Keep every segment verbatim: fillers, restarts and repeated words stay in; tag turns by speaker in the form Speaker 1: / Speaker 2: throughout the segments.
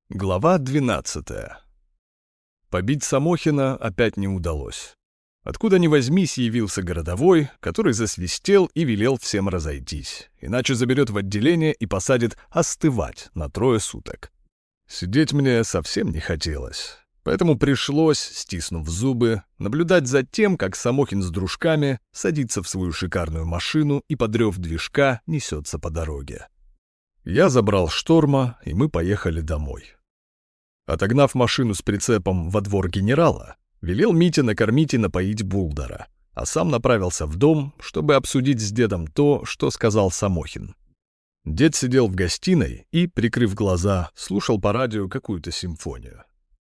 Speaker 1: Глава двенадцатая. Побить Самохина опять не удалось. Откуда ни возьмись, явился городовой, который засвистел и велел всем разойтись, иначе заберет в отделение и посадит остывать на трое суток. Сидеть мне совсем не хотелось, поэтому пришлось, стиснув зубы, наблюдать за тем, как Самохин с дружками садится в свою шикарную машину и под рев движка несется по дороге. Я забрал Шторма, и мы поехали домой. Отогнав машину с прицепом во двор генерала, велел Мите накормить и напоить Булдара, а сам направился в дом, чтобы обсудить с дедом то, что сказал Самохин. Дед сидел в гостиной и, прикрыв глаза, слушал по радио какую-то симфонию.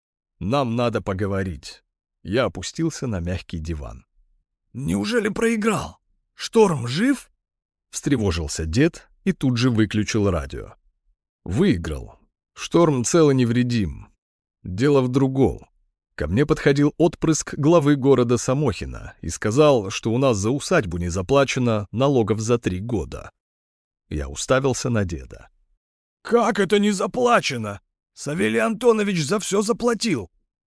Speaker 1: «Нам надо поговорить». Я опустился на мягкий диван.
Speaker 2: «Неужели проиграл? Шторм жив?»
Speaker 1: — встревожился дед и тут же выключил радио. «Выиграл. Шторм цел и невредим. Дело в другом. Ко мне подходил отпрыск главы города Самохина и сказал, что у нас за усадьбу не заплачено налогов за три года». Я уставился на деда.
Speaker 2: «Как это не заплачено? Савелий Антонович за все заплатил.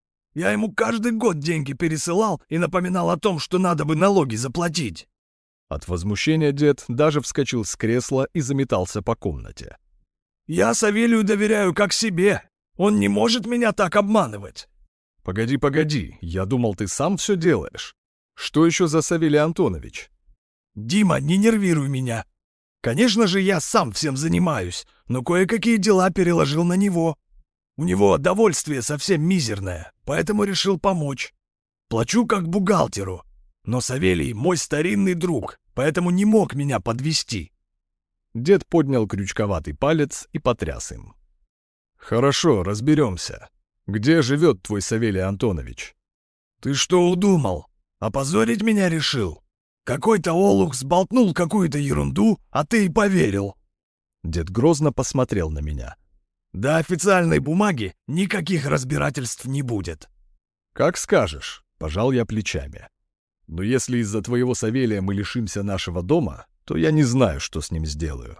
Speaker 2: Я ему каждый год деньги пересылал и напоминал о том, что надо бы налоги заплатить».
Speaker 1: От возмущения дед даже вскочил с кресла и заметался по комнате.
Speaker 2: «Я Савелию доверяю как себе. Он не может меня так обманывать».
Speaker 1: «Погоди, погоди, я думал, ты сам все делаешь. Что еще за Савелий Антонович?»
Speaker 2: «Дима, не нервируй меня. Конечно же, я сам всем занимаюсь, но кое-какие дела переложил на него. У него довольствие совсем мизерное, поэтому решил помочь. Плачу как бухгалтеру, но Савелий мой старинный друг, поэтому не мог меня подвести».
Speaker 1: Дед поднял крючковатый палец и потряс им. «Хорошо, разберемся. Где живет твой Савелий Антонович?»
Speaker 2: «Ты что удумал? Опозорить меня решил? Какой-то олух сболтнул какую-то ерунду, а ты и поверил».
Speaker 1: Дед грозно посмотрел на меня.
Speaker 2: «До официальной бумаги никаких разбирательств не будет».
Speaker 1: «Как скажешь», — пожал я плечами. «Но если из-за твоего Савелия мы лишимся нашего дома, то я не знаю, что с ним сделаю».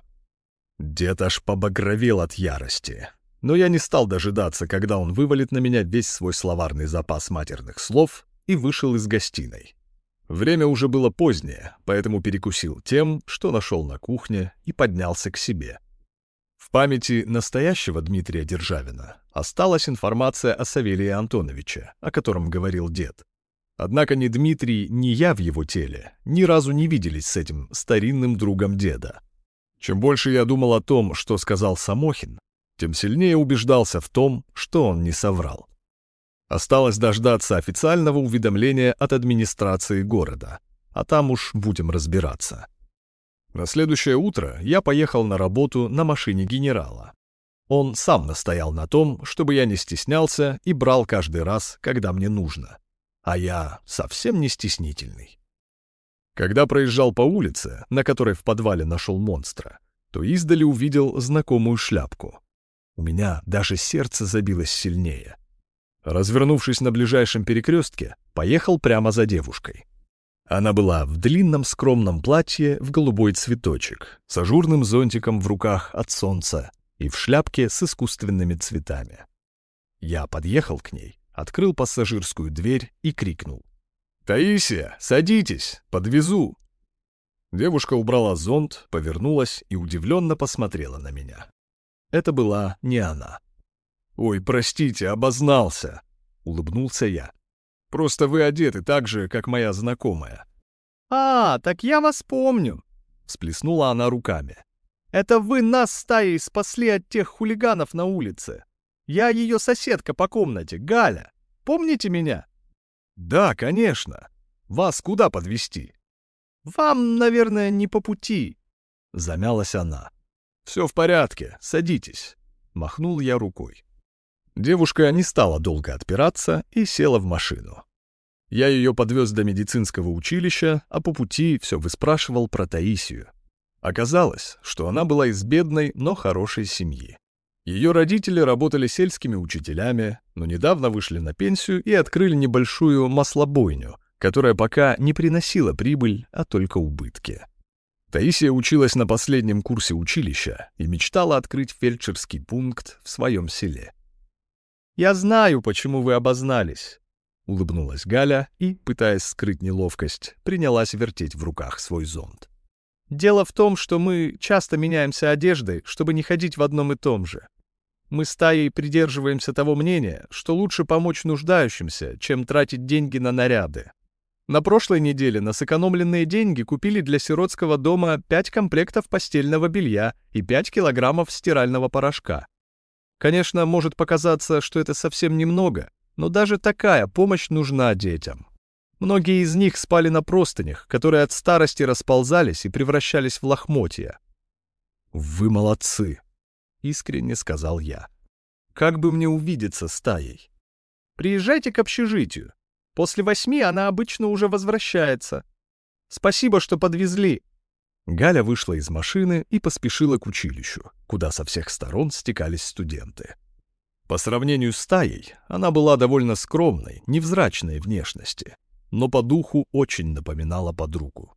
Speaker 1: Дед аж побагровел от ярости. Но я не стал дожидаться, когда он вывалит на меня весь свой словарный запас матерных слов, и вышел из гостиной. Время уже было позднее, поэтому перекусил тем, что нашел на кухне, и поднялся к себе. В памяти настоящего Дмитрия Державина осталась информация о Савелии Антоновиче, о котором говорил дед. Однако ни Дмитрий, ни я в его теле ни разу не виделись с этим старинным другом деда. Чем больше я думал о том, что сказал Самохин, тем сильнее убеждался в том, что он не соврал. Осталось дождаться официального уведомления от администрации города, а там уж будем разбираться. На следующее утро я поехал на работу на машине генерала. Он сам настоял на том, чтобы я не стеснялся и брал каждый раз, когда мне нужно. А я совсем не стеснительный. Когда проезжал по улице, на которой в подвале нашел монстра, то издали увидел знакомую шляпку. У меня даже сердце забилось сильнее. Развернувшись на ближайшем перекрестке, поехал прямо за девушкой. Она была в длинном скромном платье в голубой цветочек, с ажурным зонтиком в руках от солнца и в шляпке с искусственными цветами. Я подъехал к ней, открыл пассажирскую дверь и крикнул: «Таисия, садитесь, подвезу!» Девушка убрала зонт, повернулась и удивленно посмотрела на меня. Это была не она. «Ой, простите, обознался», — улыбнулся я. «Просто вы одеты так же, как моя знакомая».
Speaker 3: «А, так я вас помню», — всплеснула она руками. «Это вы нас с Таей спасли от тех хулиганов на улице. Я ее соседка по комнате, Галя. Помните меня?»
Speaker 1: «Да, конечно. Вас куда подвезти?»
Speaker 3: «Вам, наверное, не по пути», —
Speaker 1: замялась она. «Все в порядке, садитесь», — махнул я рукой. Девушка не стала долго отпираться и села в машину. Я ее подвез до медицинского училища, а по пути все выспрашивал про Таисию. Оказалось, что она была из бедной, но хорошей семьи. Ее родители работали сельскими учителями, но недавно вышли на пенсию и открыли небольшую маслобойню, которая пока не приносила прибыль, а только убытки. Таисия училась на последнем курсе училища и мечтала открыть фельдшерский пункт в своем селе.
Speaker 3: «Я знаю, почему вы обознались», — улыбнулась Галя и, пытаясь скрыть неловкость, принялась вертеть в руках свой зонт. «Дело в том, что мы часто меняемся одеждой, чтобы не ходить в одном и том же. Мы с Таей придерживаемся того мнения, что лучше помочь нуждающимся, чем тратить деньги на наряды. На прошлой неделе на сэкономленные деньги купили для сиротского дома пять комплектов постельного белья и пять килограммов стирального порошка. Конечно, может показаться, что это совсем немного, но даже такая помощь нужна детям. Многие из них спали на простынях, которые от старости расползались и превращались в лохмотья.
Speaker 1: «Вы молодцы»,
Speaker 3: — искренне сказал я. «Как бы мне увидеться с Таей? Приезжайте к общежитию. После восьми она обычно уже возвращается. Спасибо, что подвезли».
Speaker 1: Галя вышла из машины и поспешила к училищу, куда со всех сторон стекались студенты. По сравнению с Таей, она была довольно скромной, невзрачной внешности, но по духу очень напоминала подругу.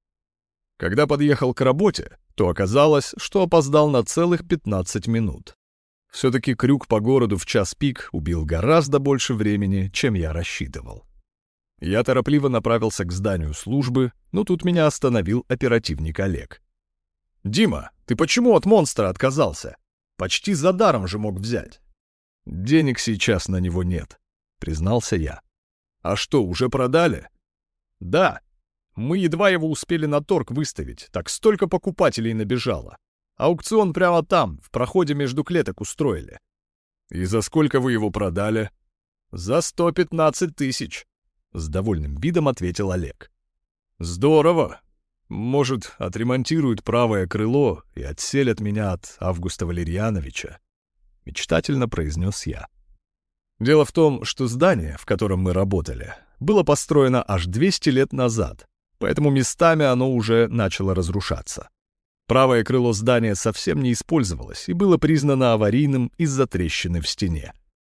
Speaker 1: Когда подъехал к работе, то оказалось, что опоздал на целых пятнадцать минут. Все-таки крюк по городу в час пик убил гораздо больше времени, чем я рассчитывал. Я торопливо направился к зданию службы, но тут меня остановил оперативник Олег. «Дима, ты почему от монстра отказался? Почти за даром же мог взять». «Денег сейчас на него нет», — признался я. «А что, уже продали?» «Да. Мы едва его успели на торг выставить, так столько покупателей набежало. Аукцион прямо там, в проходе между клеток устроили». «И за сколько вы его продали?» «За сто пятнадцать тысяч», — с довольным видом ответил Олег. «Здорово. Может, отремонтируют правое крыло и отселят меня от Августа Валерьяновича», — мечтательно произнес я. Дело в том, что здание, в котором мы работали, было построено аж двести лет назад, поэтому местами оно уже начало разрушаться. Правое крыло здания совсем не использовалось и было признано аварийным из-за трещины в стене.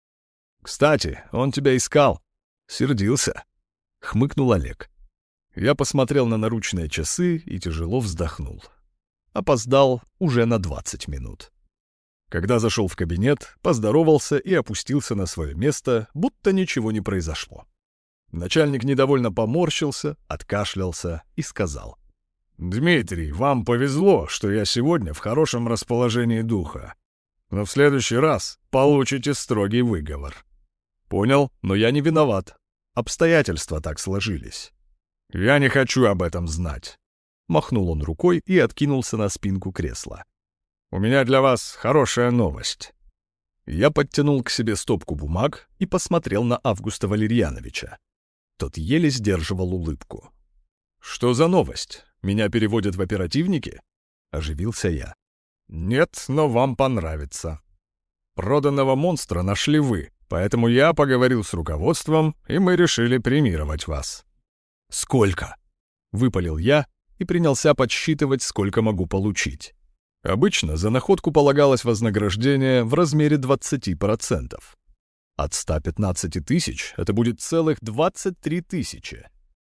Speaker 1: «Кстати, он тебя искал. Сердился», — хмыкнул Олег. Я посмотрел на наручные часы и тяжело вздохнул. Опоздал уже на двадцать минут. Когда зашел в кабинет, поздоровался и опустился на свое место, будто ничего не произошло. Начальник недовольно поморщился, откашлялся и сказал: «Дмитрий, вам повезло, что я сегодня в хорошем расположении духа. Но в следующий раз получите строгий выговор». «Понял, но я не виноват. Обстоятельства так сложились». «Я не хочу об этом знать». Махнул он рукой и откинулся на спинку кресла. «У меня для вас хорошая новость». Я подтянул к себе стопку бумаг и посмотрел на Августа Валерьяновича. Тот еле сдерживал улыбку. «Что за новость? Меня переводят в оперативники?» — оживился я. «Нет, но вам понравится. Проданного монстра нашли вы, поэтому я поговорил с руководством, и мы решили премировать вас». «Сколько?» — выпалил я и принялся подсчитывать, сколько могу получить. Обычно за находку полагалось вознаграждение в размере двадцати процентов. От ста пятнадцати тысяч это будет целых двадцать три тысячи.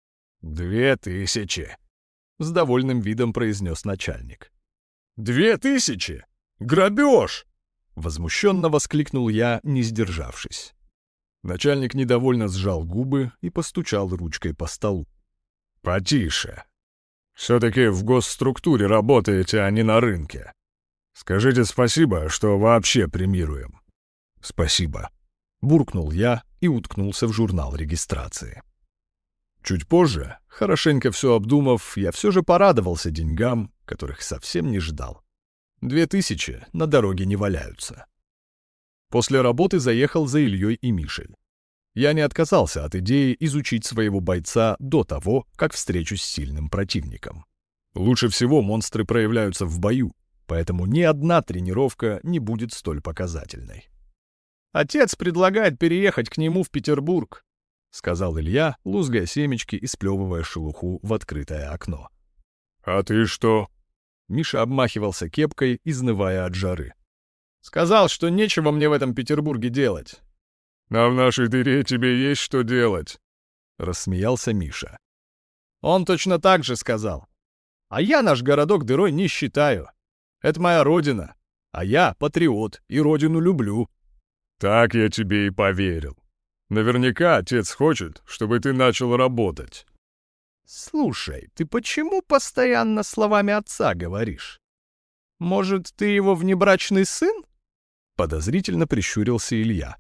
Speaker 1: «Две тысячи!» — с довольным видом произнес начальник. «Две тысячи? Грабеж!» — возмущенно воскликнул я, не сдержавшись. Начальник недовольно сжал губы и постучал ручкой по столу. «Потише. Все-таки в госструктуре работаете, а не на рынке. Скажите спасибо, что вообще премируем». «Спасибо», — буркнул я и уткнулся в журнал регистрации. Чуть позже, хорошенько все обдумав, я все же порадовался деньгам, которых совсем не ждал. Две тысячи на дороге не валяются. После работы заехал за Ильей и Мишей. Я не отказался от идеи изучить своего бойца до того, как встречусь с сильным противником. Лучше всего монстры проявляются в бою, поэтому ни одна тренировка не будет столь показательной. «Отец предлагает переехать к нему в Петербург», — сказал Илья, лузгая семечки и сплевывая шелуху в открытое окно. «А ты что?» Миша обмахивался кепкой, изнывая от жары. «Сказал, что нечего мне в этом Петербурге делать». «А в нашей дыре тебе есть что делать», — рассмеялся Миша. «Он точно так же сказал. А я наш городок дырой не считаю. Это моя родина, а я патриот и родину люблю». Так я тебе и поверил. Наверняка отец хочет, чтобы ты начал работать.
Speaker 3: Слушай, ты почему постоянно словами отца говоришь? Может, ты его внебрачный сын? Подозрительно прищурился Илья.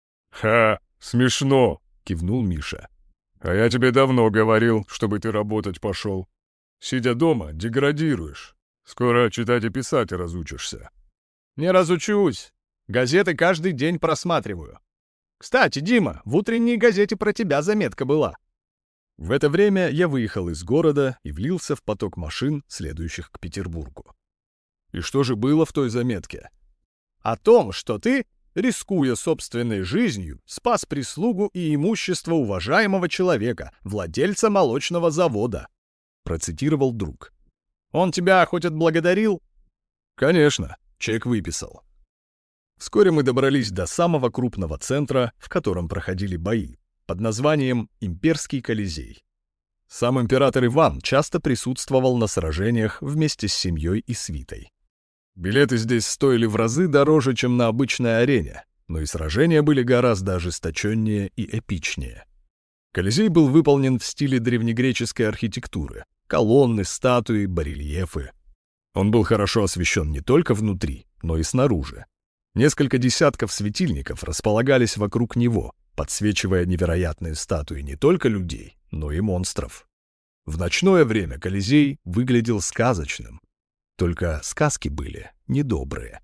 Speaker 1: Ха, смешно, кивнул Миша. А я тебе давно говорил, чтобы ты работать пошел. Сидя дома, деградируешь. Скоро читать и писать разучишься.
Speaker 3: Не разучусь. Газеты каждый день просматриваю. Кстати, Дима, в утренней газете про тебя заметка была. В это время я выехал из города и влился в поток машин, следующих к Петербургу.
Speaker 1: И что же было в той заметке?
Speaker 3: О том, что ты, рискуя собственной жизнью, спас прислугу и имущество уважаемого человека, владельца молочного завода, процитировал друг. Он тебя хоть отблагодарил?
Speaker 1: Конечно, чек выписал. Вскоре мы добрались до самого крупного центра, в котором проходили бои, под названием «Имперский Колизей». Сам император Иван часто присутствовал на сражениях вместе с семьей и свитой. Билеты здесь стоили в разы дороже, чем на обычной арене, но и сражения были гораздо ожесточеннее и эпичнее. Колизей был выполнен в стиле древнегреческой архитектуры: колонны, статуи, барельефы. Он был хорошо освещен не только внутри, но и снаружи. Несколько десятков светильников располагались вокруг него, подсвечивая невероятные статуи не только людей, но и монстров. В ночное время Колизей выглядел сказочным. Только сказки были недобрые.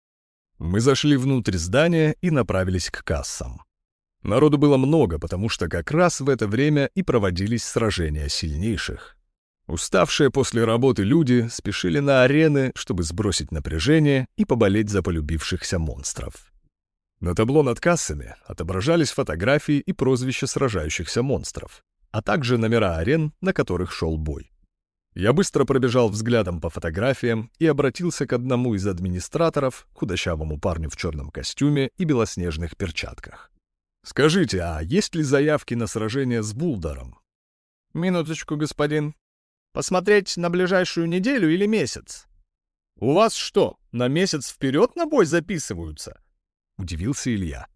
Speaker 1: Мы зашли внутрь здания и направились к кассам. Народу было много, потому что как раз в это время и проводились сражения сильнейших. Уставшие после работы люди спешили на арены, чтобы сбросить напряжение и поболеть за полюбившихся монстров. На табло над кассами отображались фотографии и прозвища сражающихся монстров, а также номера арен, на которых шел бой. Я быстро пробежал взглядом по фотографиям и обратился к одному из администраторов, худощавому парню в черном костюме и белоснежных перчатках. «Скажите, а есть ли заявки на сражение с Булдаром?»
Speaker 3: «Минуточку, господин. Посмотреть на ближайшую неделю или месяц? У вас что, на месяц вперед на бой записываются?» — удивился Илья.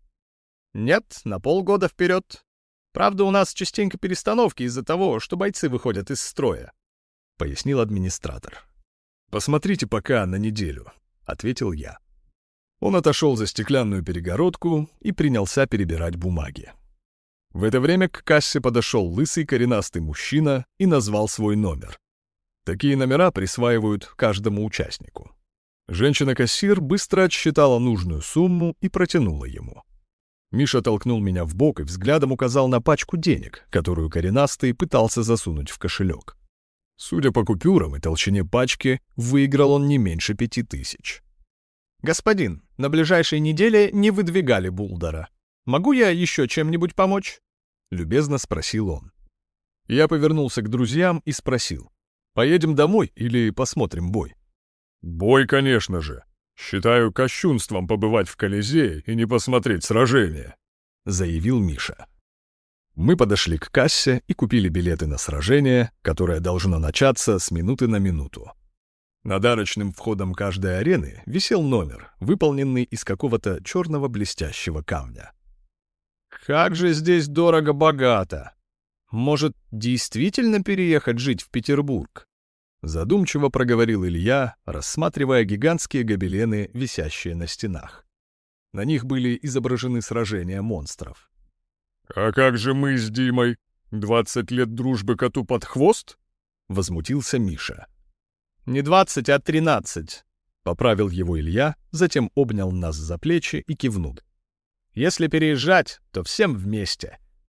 Speaker 3: «Нет, на полгода вперед. Правда, у нас частенько перестановки из-за того, что бойцы выходят из строя», — пояснил администратор.
Speaker 1: «Посмотрите пока на неделю», — ответил я. Он отошел за стеклянную перегородку и принялся перебирать бумаги. В это время к кассе подошел лысый коренастый мужчина и назвал свой номер. Такие номера присваивают каждому участнику. Женщина-кассир быстро отсчитала нужную сумму и протянула ему. Миша толкнул меня в бок и взглядом указал на пачку денег, которую коренастый пытался засунуть в кошелек. Судя по купюрам и толщине пачки, выиграл он не меньше пяти тысяч.
Speaker 3: «Господин, на ближайшей неделе не выдвигали Булдара. Могу я еще чем-нибудь помочь?» — любезно спросил он.
Speaker 1: Я повернулся к друзьям и спросил: «Поедем домой или посмотрим бой?» «Бой, конечно же. Считаю кощунством побывать в Колизее и не посмотреть сражение», — заявил Миша. Мы подошли к кассе и купили билеты на сражение, которое должно начаться с минуты на минуту. Над арочным входом каждой арены висел номер, выполненный из какого-то черного блестящего камня.
Speaker 3: «Как же здесь дорого-богато! Может, действительно переехать жить в Петербург?»
Speaker 1: Задумчиво проговорил Илья, рассматривая гигантские гобелены, висящие на стенах. На них были изображены сражения монстров. «А как же мы с Димой? Двадцать лет дружбы коту под хвост?» — возмутился Миша.
Speaker 3: «Не двадцать, а тринадцать»,
Speaker 1: — поправил его Илья, затем обнял нас за плечи и кивнул.
Speaker 3: «Если переезжать, то всем вместе».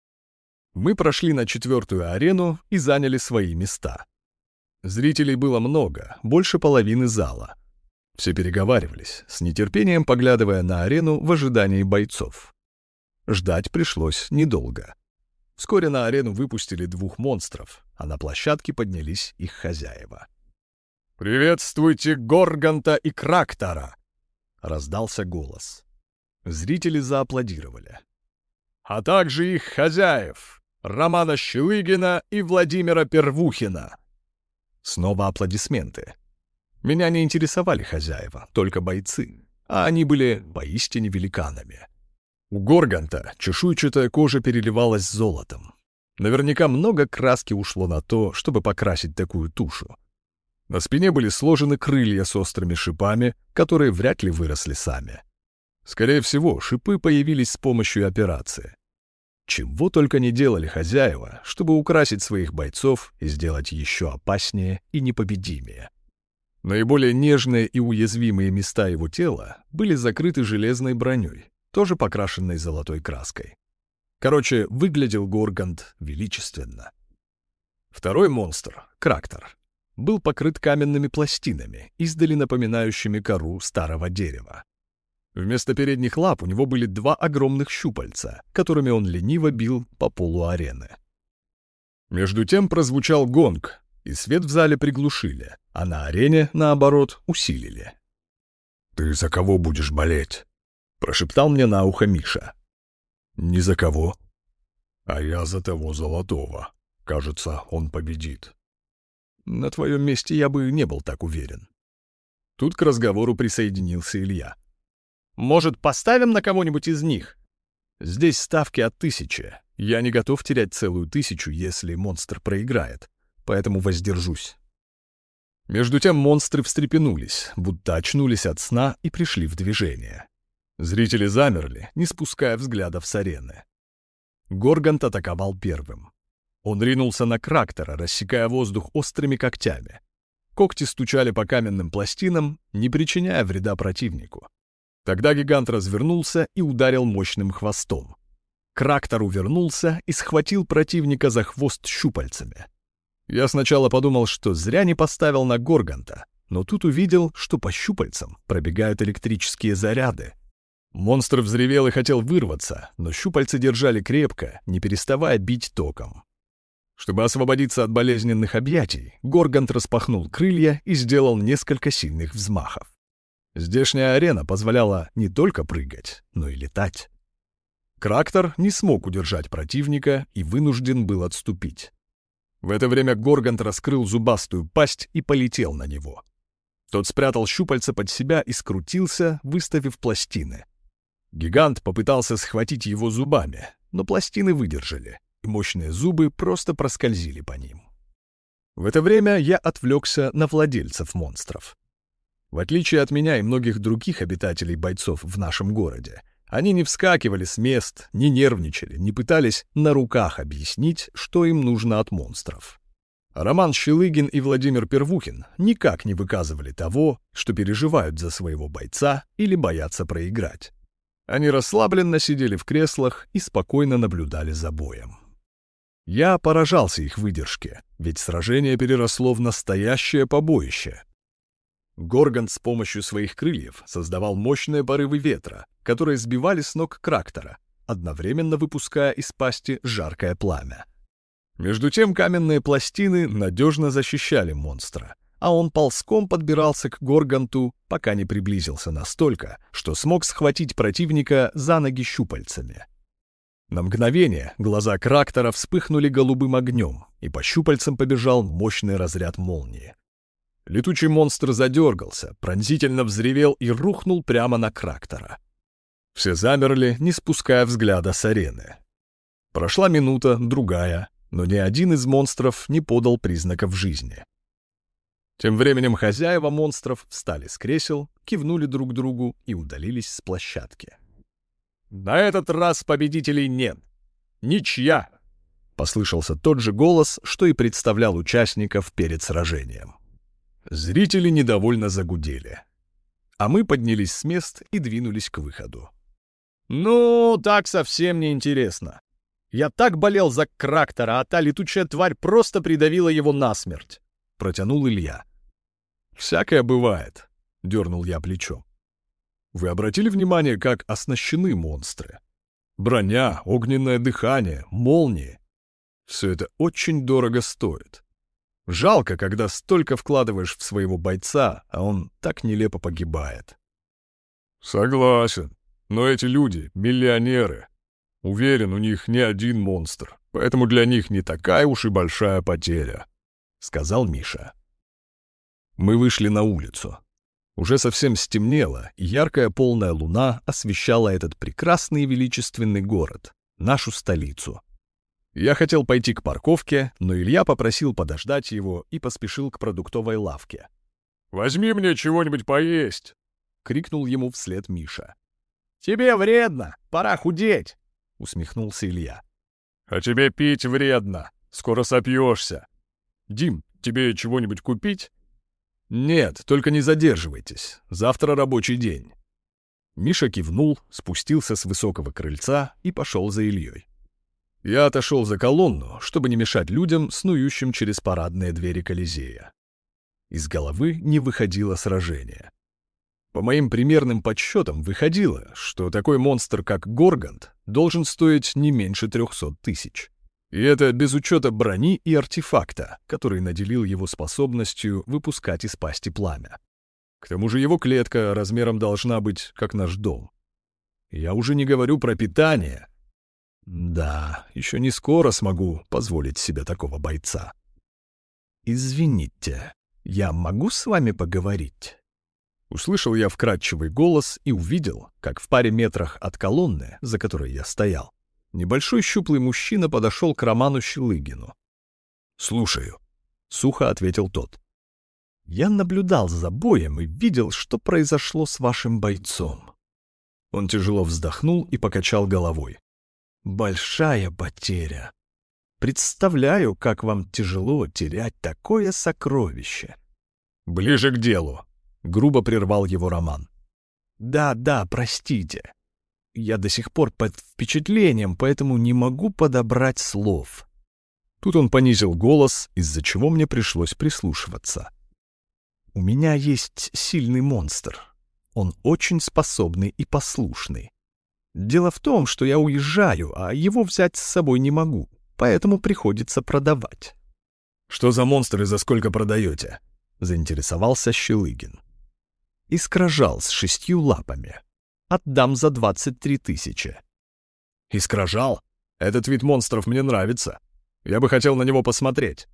Speaker 1: Мы прошли на четвертую арену и заняли свои места. Зрителей было много, больше половины зала. Все переговаривались, с нетерпением поглядывая на арену в ожидании бойцов. Ждать пришлось недолго. Вскоре на арену выпустили двух монстров, а на площадке поднялись их хозяева. «Приветствуйте Горганта и Крактора!» — раздался голос. Зрители зааплодировали. «А также их хозяев, Романа Щелыгина и Владимира Первухина!» Снова аплодисменты. Меня не интересовали хозяева, только бойцы, а они были поистине великанами. У Горганта чешуйчатая кожа переливалась золотом. Наверняка много краски ушло на то, чтобы покрасить такую тушу. На спине были сложены крылья с острыми шипами, которые вряд ли выросли сами. Скорее всего, шипы появились с помощью операции. Чего только не делали хозяева, чтобы украсить своих бойцов и сделать еще опаснее и непобедимее. Наиболее нежные и уязвимые места его тела были закрыты железной броней, тоже покрашенной золотой краской. Короче, выглядел Горгант величественно. Второй монстр, Крактор, был покрыт каменными пластинами, издали напоминающими кору старого дерева. Вместо передних лап у него были два огромных щупальца, которыми он лениво бил по полу арены. Между тем прозвучал гонг, и свет в зале приглушили, а на арене, наоборот, усилили.
Speaker 2: «Ты за кого будешь болеть?»
Speaker 1: — прошептал мне на ухо Миша.
Speaker 2: «Ни за кого. А я за того золотого. Кажется, он победит».
Speaker 1: На твоем месте я бы не был так уверен. Тут к разговору присоединился Илья. «Может, поставим на кого-нибудь из них? Здесь ставки от тысячи. Я не готов терять целую тысячу, если монстр проиграет, поэтому воздержусь». Между тем монстры встрепенулись, будто очнулись от сна и пришли в движение. Зрители замерли, не спуская взглядов с арены. Горгант атаковал первым. Он ринулся на Крактора, рассекая воздух острыми когтями. Когти стучали по каменным пластинам, не причиняя вреда противнику. Тогда гигант развернулся и ударил мощным хвостом. Крактор увернулся и схватил противника за хвост щупальцами. Я сначала подумал, что зря не поставил на Горганта, но тут увидел, что по щупальцам пробегают электрические заряды. Монстр взревел и хотел вырваться, но щупальца держали крепко, не переставая бить током. Чтобы освободиться от болезненных объятий, Горгант распахнул крылья и сделал несколько сильных взмахов. Здешняя арена позволяла не только прыгать, но и летать. Крактор не смог удержать противника и вынужден был отступить. В это время Горгант раскрыл зубастую пасть и полетел на него. Тот спрятал щупальца под себя и скрутился, выставив пластины. Гигант попытался схватить его зубами, но пластины выдержали, и мощные зубы просто проскользили по ним. В это время я отвлекся на владельцев монстров. В отличие от меня и многих других обитателей бойцов в нашем городе, они не вскакивали с мест, не нервничали, не пытались на руках объяснить, что им нужно от монстров. Роман Щелыгин и Владимир Первухин никак не выказывали того, что переживают за своего бойца или боятся проиграть. Они расслабленно сидели в креслах и спокойно наблюдали за боем. Я поражался их выдержке, ведь сражение переросло в настоящее побоище. Горгант с помощью своих крыльев создавал мощные порывы ветра, которые сбивали с ног Крактора, одновременно выпуская из пасти жаркое пламя. Между тем каменные пластины надежно защищали монстра, а он ползком подбирался к Горганту, пока не приблизился настолько, что смог схватить противника за ноги щупальцами. На мгновение глаза Крактора вспыхнули голубым огнем, и по щупальцам побежал мощный разряд молнии. Летучий монстр задергался, пронзительно взревел и рухнул прямо на Крактора. Все замерли, не спуская взгляда с арены. Прошла минута, другая, но ни один из монстров не подал признаков жизни. Тем временем хозяева монстров встали с кресел, кивнули друг другу и удалились с площадки. «На этот раз победителей нет! Ничья!» — послышался тот же голос, что и представлял участников перед сражением. Зрители недовольно загудели. А мы поднялись с мест и двинулись к выходу. «Ну, так совсем не интересно. Я так болел за Крактора, а та летучая тварь просто придавила его насмерть», — протянул Илья. «Всякое бывает», — дернул я плечом. «Вы обратили внимание, как оснащены монстры? Броня, огненное дыхание, молнии. Все это очень дорого стоит. Жалко, когда столько вкладываешь в своего бойца, а он так нелепо погибает». «Согласен, но эти люди — миллионеры. Уверен, у них не один монстр, поэтому для них не такая уж и большая потеря», — сказал Миша. Мы вышли на улицу. Уже совсем стемнело, и яркая полная луна освещала этот прекрасный и величественный город, нашу столицу. Я хотел пойти к парковке, но Илья попросил подождать его и поспешил к продуктовой лавке.
Speaker 2: «Возьми мне чего-нибудь поесть!»
Speaker 1: — крикнул ему вслед Миша.
Speaker 3: «Тебе вредно, пора худеть!» — усмехнулся Илья.
Speaker 2: «А тебе пить вредно, скоро сопьешься. Дим, тебе чего-нибудь купить?»
Speaker 1: «Нет, только не задерживайтесь, завтра рабочий день». Миша кивнул, спустился с высокого крыльца и пошел за Ильей. Я отошел за колонну, чтобы не мешать людям, снующим через парадные двери Колизея. Из головы не выходило сражение. По моим примерным подсчетам выходило, что такой монстр, как Горгант, должен стоить не меньше трехсот тысяч. И это без учета брони и артефакта, который наделил его способностью выпускать из пасти пламя. К тому же его клетка размером должна быть, как наш дом. Я уже не говорю про питание. Да, еще не скоро смогу позволить себе такого бойца. «Извините, я могу с вами поговорить?» Услышал я вкрадчивый голос и увидел, как в паре метрах от колонны, за которой я стоял, небольшой щуплый мужчина подошел к Роману Щелыгину. «Слушаю», — сухо ответил тот. «Я наблюдал за боем и видел, что произошло с вашим бойцом». Он тяжело вздохнул и покачал головой. «Большая потеря. Представляю, как вам тяжело терять такое сокровище».
Speaker 2: «Ближе к делу», — грубо прервал его Роман.
Speaker 1: «Да, да, простите. Я до сих пор под впечатлением, поэтому не могу подобрать слов». Тут он понизил голос, из-за чего мне пришлось прислушиваться. «У меня есть сильный монстр. Он очень способный и послушный. Дело в том, что я уезжаю, а его взять с собой не могу, поэтому приходится продавать».
Speaker 2: «Что за монстр и за сколько продаете?»
Speaker 1: — заинтересовался Щелыгин. «Искражал с шестью лапами. Отдам за двадцать три тысячи».
Speaker 2: «Искражал? Этот вид монстров мне нравится. Я бы хотел на него посмотреть».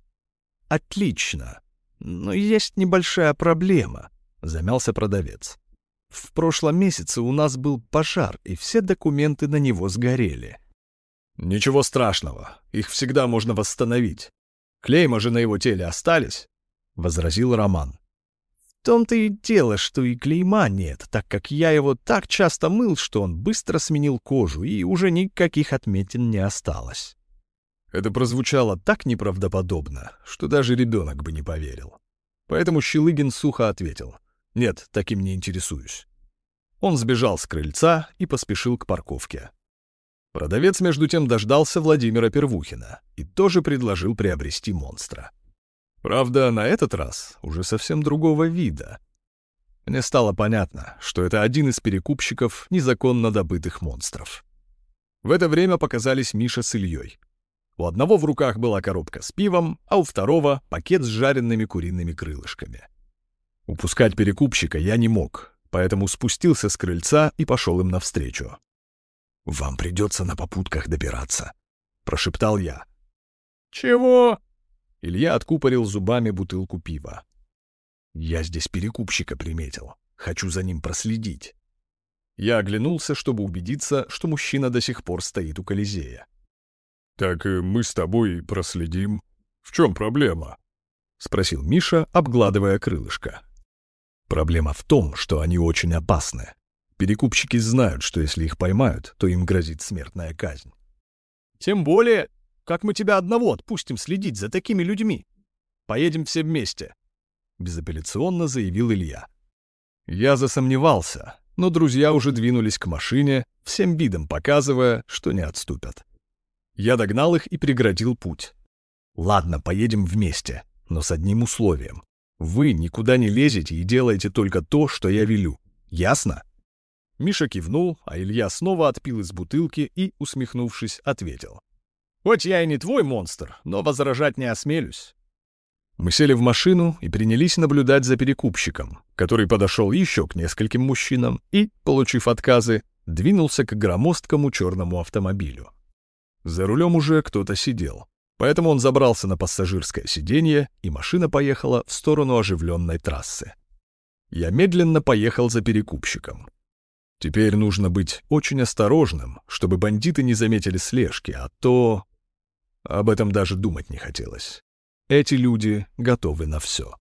Speaker 1: «Отлично. Но есть небольшая проблема», — замялся продавец. «В прошлом месяце у нас был пожар, и все документы на него сгорели».
Speaker 2: «Ничего страшного. Их всегда можно восстановить. Клейма же на его теле остались», — возразил Роман.
Speaker 1: «В том-то и дело, что и клейма нет, так как я его так часто мыл, что он быстро сменил кожу, и уже никаких отметин не осталось».
Speaker 2: Это прозвучало так неправдоподобно, что даже ребенок бы не поверил. Поэтому Щелыгин сухо ответил: «Нет, таким не интересуюсь». Он сбежал с крыльца и поспешил к парковке. Продавец между тем дождался Владимира Первухина и тоже предложил приобрести монстра. Правда, на этот раз уже совсем другого вида. Мне стало понятно, что это один из перекупщиков незаконно добытых монстров. В это время показались Миша с Ильей. У одного в руках была коробка с пивом, а у второго — пакет с жареными куриными крылышками. Упускать перекупщика я не мог, поэтому спустился с крыльца и пошел им навстречу. «Вам придется на попутках добираться», — прошептал я.
Speaker 3: «Чего?»
Speaker 1: Илья откупорил зубами бутылку пива. «Я здесь перекупщика приметил. Хочу за ним проследить». Я оглянулся, чтобы убедиться, что мужчина до сих пор стоит у Колизея.
Speaker 2: «Так мы с тобой проследим. В чем проблема?»
Speaker 1: — спросил Миша, обгладывая крылышко. «Проблема в том, что они очень опасны. Перекупщики знают, что если их поймают, то им грозит смертная казнь».
Speaker 3: «Тем более, как мы тебя одного отпустим следить за такими людьми? Поедем все вместе», — безапелляционно заявил Илья.
Speaker 1: Я засомневался, но друзья уже двинулись к машине, всем видом показывая, что не отступят. Я догнал их и преградил путь. «Ладно, поедем вместе, но с одним условием. Вы никуда не лезете и делаете только то, что я велю. Ясно?» Миша кивнул, а Илья снова отпил из бутылки и, усмехнувшись, ответил:
Speaker 3: «Хоть я и не твой монстр, но возражать не осмелюсь».
Speaker 1: Мы сели в машину и принялись наблюдать за перекупщиком, который подошел еще к нескольким мужчинам и, получив отказы, двинулся к громоздкому черному автомобилю. За рулем уже кто-то сидел, поэтому он забрался на пассажирское сиденье, и машина поехала в сторону оживленной трассы. Я медленно поехал за перекупщиком. Теперь нужно быть очень осторожным, чтобы бандиты не заметили слежки, а то... Об этом даже думать не хотелось. Эти люди готовы на все.